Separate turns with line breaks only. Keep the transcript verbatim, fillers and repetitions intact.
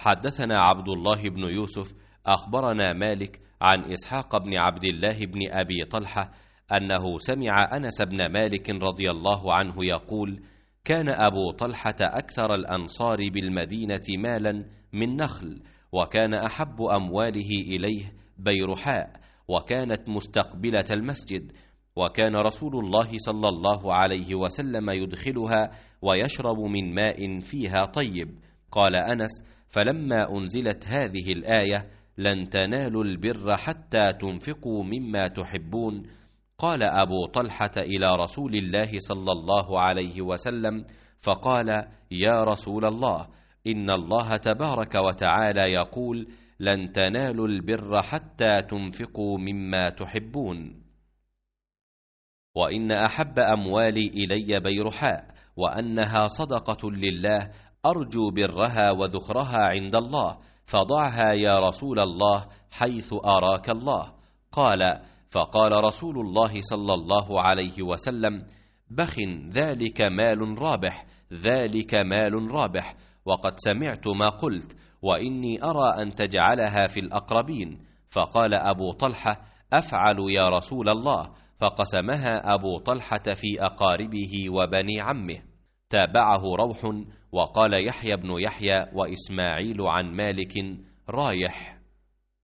حدثنا عبد الله بن يوسف أخبرنا مالك عن إسحاق بن عبد الله بن أبي طلحة أنه سمع أنس بن مالك رضي الله عنه يقول: كان أبو طلحة أكثر الأنصار بالمدينة مالا من نخل، وكان أحب أمواله إليه بيرحاء، وكانت مستقبلة المسجد، وكان رسول الله صلى الله عليه وسلم يدخلها ويشرب من ماء فيها طيب. قال أنس: فلما أنزلت هذه الآية لن تنالوا البر حتى تنفقوا مما تحبون، قال أبو طلحة إلى رسول الله صلى الله عليه وسلم فقال: يا رسول الله، إن الله تبارك وتعالى يقول: لن تنالوا البر حتى تنفقوا مما تحبون. وإن أحب أموالي إلي بيرحاء، وأنها صدقة لله، أرجو برها وذخرها عند الله، فضعها يا رسول الله حيث أراك الله. قال: فقال رسول الله صلى الله عليه وسلم: بخ، ذلك مال رابح، ذلك مال رابح، وقد سمعت ما قلت، وإني أرى أن تجعلها في الأقربين. فقال أبو طلحة: أفعل يا رسول الله. فقسمها أبو طلحة في أقاربه وبني عمه. تابعه روح، وقال يحيى بن يحيى وإسماعيل عن مالك رايح.